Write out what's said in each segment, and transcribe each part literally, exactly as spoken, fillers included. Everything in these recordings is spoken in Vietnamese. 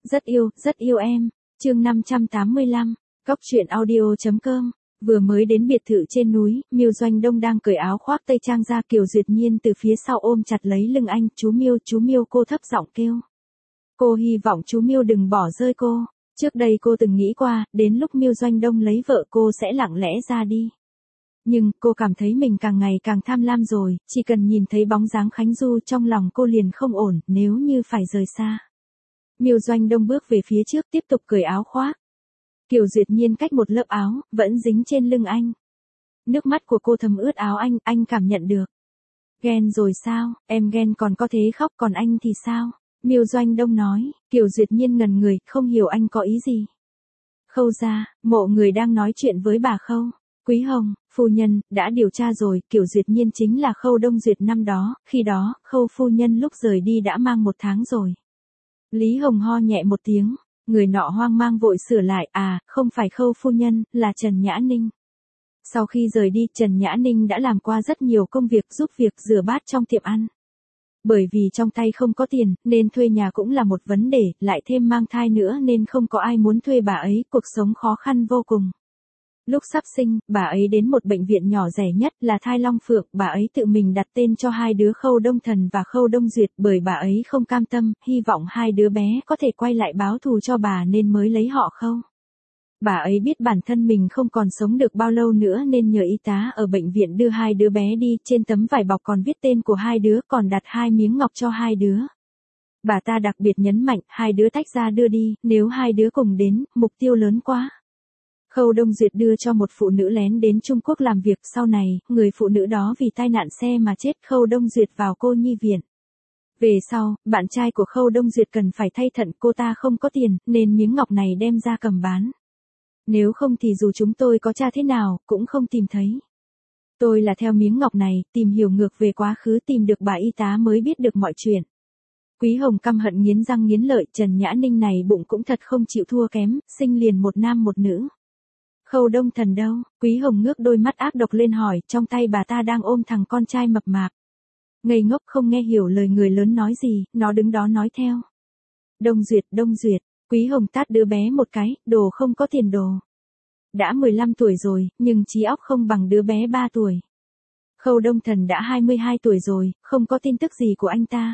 Rất yêu, rất yêu em. Chương năm trăm tám mươi lăm, Cóc truyện audio chấm com. Vừa mới đến biệt thự trên núi, Miêu Doanh Đông đang cởi áo khoác tây trang ra, Kiều Duyệt Nhiên từ phía sau ôm chặt lấy lưng anh, "Chú Miêu, chú Miêu", cô thấp giọng kêu. Cô hy vọng chú Miêu đừng bỏ rơi cô. Trước đây cô từng nghĩ qua, đến lúc Miêu Doanh Đông lấy vợ cô sẽ lặng lẽ ra đi. Nhưng, cô cảm thấy mình càng ngày càng tham lam rồi, chỉ cần nhìn thấy bóng dáng Khánh Du trong lòng cô liền không ổn, nếu như phải rời xa. Miêu Doanh Đông bước về phía trước tiếp tục cởi áo khoác. Kiều Duyệt Nhiên cách một lớp áo, vẫn dính trên lưng anh. Nước mắt của cô thấm ướt áo anh, anh cảm nhận được. Ghen rồi sao, em ghen còn có thế khóc, còn anh thì sao? Miêu Doanh Đông nói. Kiều Duyệt Nhiên ngần người, không hiểu anh có ý gì. Khâu gia, mộ người đang nói chuyện với bà Khâu. Quý Hồng, phu nhân, đã điều tra rồi, Kiều Duyệt Nhiên chính là Khâu Đông Duyệt năm đó, khi đó, Khâu phu nhân lúc rời đi đã mang một tháng rồi. Lý Hồng ho nhẹ một tiếng, người nọ hoang mang vội sửa lại, à, không phải Khâu phu nhân, là Trần Nhã Ninh. Sau khi rời đi, Trần Nhã Ninh đã làm qua rất nhiều công việc giúp việc rửa bát trong tiệm ăn. Bởi vì trong tay không có tiền, nên thuê nhà cũng là một vấn đề, lại thêm mang thai nữa nên không có ai muốn thuê bà ấy, cuộc sống khó khăn vô cùng. Lúc sắp sinh, bà ấy đến một bệnh viện nhỏ rẻ nhất là Thai Long Phượng, bà ấy tự mình đặt tên cho hai đứa Khâu Đông Thần và Khâu Đông Duyệt, bởi bà ấy không cam tâm, hy vọng hai đứa bé có thể quay lại báo thù cho bà nên mới lấy họ Khâu. Bà ấy biết bản thân mình không còn sống được bao lâu nữa nên nhờ y tá ở bệnh viện đưa hai đứa bé đi, trên tấm vải bọc còn viết tên của hai đứa, còn đặt hai miếng ngọc cho hai đứa. Bà ta đặc biệt nhấn mạnh, hai đứa tách ra đưa đi, nếu hai đứa cùng đến, mục tiêu lớn quá. Khâu Đông Duyệt đưa cho một phụ nữ lén đến Trung Quốc làm việc, sau này, người phụ nữ đó vì tai nạn xe mà chết, Khâu Đông Duyệt vào cô nhi viện. Về sau, bạn trai của Khâu Đông Duyệt cần phải thay thận, cô ta không có tiền, nên miếng ngọc này đem ra cầm bán. Nếu không thì dù chúng tôi có tra thế nào, cũng không tìm thấy. Tôi là theo miếng ngọc này, tìm hiểu ngược về quá khứ, tìm được bà y tá mới biết được mọi chuyện. Quý Hồng căm hận nghiến răng nghiến lợi, Trần Nhã Ninh này bụng cũng thật không chịu thua kém, sinh liền một nam một nữ. Khâu Đông Thần đâu? Quý Hồng ngước đôi mắt ác độc lên hỏi, trong tay bà ta đang ôm thằng con trai mập mạp. Ngây ngốc không nghe hiểu lời người lớn nói gì, nó đứng đó nói theo. Đông Duyệt, Đông Duyệt. Quý Hồng tát đứa bé một cái, đồ không có tiền đồ. Đã mười lăm tuổi rồi, nhưng trí óc không bằng đứa bé ba tuổi. Khâu Đông Thần đã hai mươi hai tuổi rồi, không có tin tức gì của anh ta.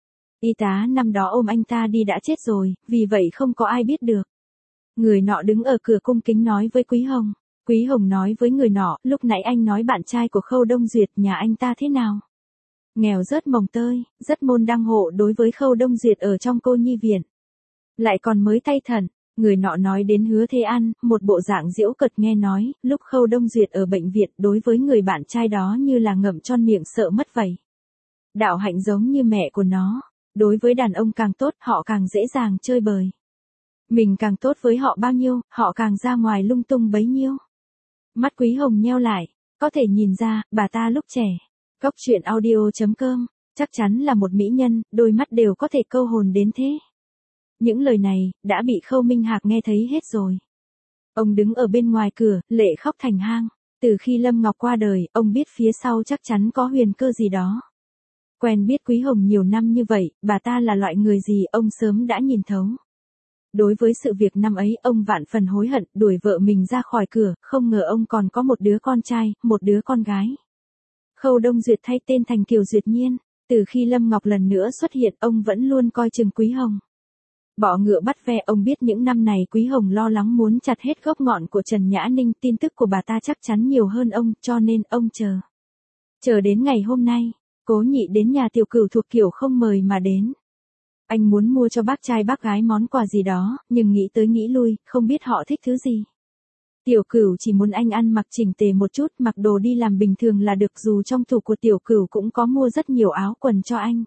Y tá năm đó ôm anh ta đi đã chết rồi, vì vậy không có ai biết được. Người nọ đứng ở cửa cung kính nói với Quý Hồng. Quý Hồng nói với người nọ, lúc nãy anh nói bạn trai của Khâu Đông Duyệt nhà anh ta thế nào? Nghèo rớt mồng tơi, rất môn đăng hộ đối với Khâu Đông Duyệt ở trong cô nhi viện. Lại còn mới thay thận, người nọ nói đến Hứa Thế An, một bộ dạng giễu cợt, nghe nói, lúc Khâu Đông Duyệt ở bệnh viện đối với người bạn trai đó như là ngậm tròn miệng sợ mất vậy. Đạo Hạnh giống như mẹ của nó, đối với đàn ông càng tốt, họ càng dễ dàng chơi bời. Mình càng tốt với họ bao nhiêu, họ càng ra ngoài lung tung bấy nhiêu. Mắt Quý Hồng nheo lại, có thể nhìn ra, bà ta lúc trẻ. Cóc truyện audio chấm com, chắc chắn là một mỹ nhân, đôi mắt đều có thể câu hồn đến thế. Những lời này, đã bị Khâu Minh Hạc nghe thấy hết rồi. Ông đứng ở bên ngoài cửa, lệ khóc thành hang. Từ khi Lâm Ngọc qua đời, ông biết phía sau chắc chắn có huyền cơ gì đó. Quen biết Quý Hồng nhiều năm như vậy, bà ta là loại người gì, ông sớm đã nhìn thấu. Đối với sự việc năm ấy, ông vạn phần hối hận, đuổi vợ mình ra khỏi cửa, không ngờ ông còn có một đứa con trai, một đứa con gái. Khâu Đông Duyệt thay tên thành Kiều Duyệt Nhiên. Từ khi Lâm Ngọc lần nữa xuất hiện, ông vẫn luôn coi chừng Quý Hồng. Bỏ ngựa bắt ve, ông biết những năm này Quý Hồng lo lắng muốn chặt hết gốc ngọn của Trần Nhã Ninh, tin tức của bà ta chắc chắn nhiều hơn ông, cho nên ông chờ. Chờ đến ngày hôm nay, Cố Nhị đến nhà Tiểu Cửu thuộc kiểu không mời mà đến. Anh muốn mua cho bác trai bác gái món quà gì đó, nhưng nghĩ tới nghĩ lui, không biết họ thích thứ gì. Tiểu Cửu chỉ muốn anh ăn mặc chỉnh tề một chút, mặc đồ đi làm bình thường là được, dù trong tủ của Tiểu Cửu cũng có mua rất nhiều áo quần cho anh.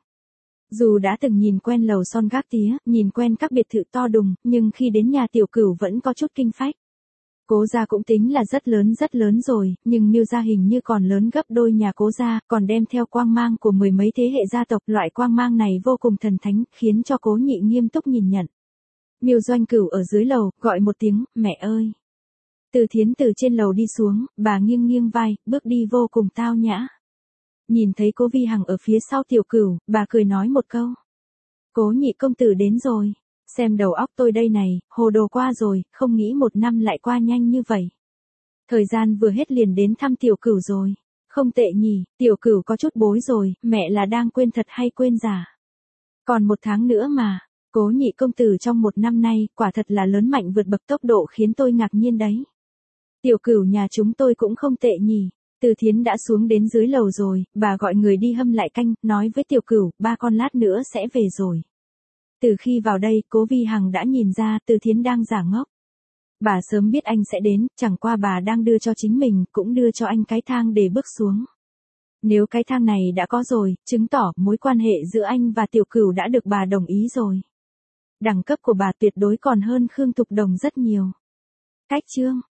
Dù đã từng nhìn quen lầu son gác tía, nhìn quen các biệt thự to đùng, nhưng khi đến nhà Tiểu Cửu vẫn có chút kinh phách. Cố gia cũng tính là rất lớn rất lớn rồi, nhưng Miêu gia hình như còn lớn gấp đôi nhà Cố gia, còn đem theo quang mang của mười mấy thế hệ gia tộc, loại quang mang này vô cùng thần thánh, khiến cho Cố Nhị nghiêm túc nhìn nhận. Miêu Doanh Cửu ở dưới lầu, gọi một tiếng, mẹ ơi. Từ Thiến từ trên lầu đi xuống, bà nghiêng nghiêng vai, bước đi vô cùng tao nhã. Nhìn thấy Cố Vi Hằng ở phía sau Tiểu Cửu, bà cười nói một câu. Cố Nhị công tử đến rồi. Xem đầu óc tôi đây này, hồ đồ qua rồi, không nghĩ một năm lại qua nhanh như vậy. Thời gian vừa hết liền đến thăm tiểu cửu rồi. Không tệ nhỉ, tiểu cửu có chút bối rồi, mẹ là đang quên thật hay quên giả. Còn một tháng nữa mà, Cố nhị công tử trong một năm nay, quả thật là lớn mạnh vượt bậc tốc độ khiến tôi ngạc nhiên đấy. Tiểu cửu nhà chúng tôi cũng không tệ nhỉ. Từ Thiến đã xuống đến dưới lầu rồi, bà gọi người đi hâm lại canh, nói với tiểu cửu, ba con lát nữa sẽ về rồi. Từ khi vào đây, Cố Vi Hằng đã nhìn ra Từ Thiến đang giả ngốc. Bà sớm biết anh sẽ đến, chẳng qua bà đang đưa cho chính mình, cũng đưa cho anh cái thang để bước xuống. Nếu cái thang này đã có rồi, chứng tỏ mối quan hệ giữa anh và tiểu cửu đã được bà đồng ý rồi. Đẳng cấp của bà tuyệt đối còn hơn Khương Thục Đồng rất nhiều. Cách chương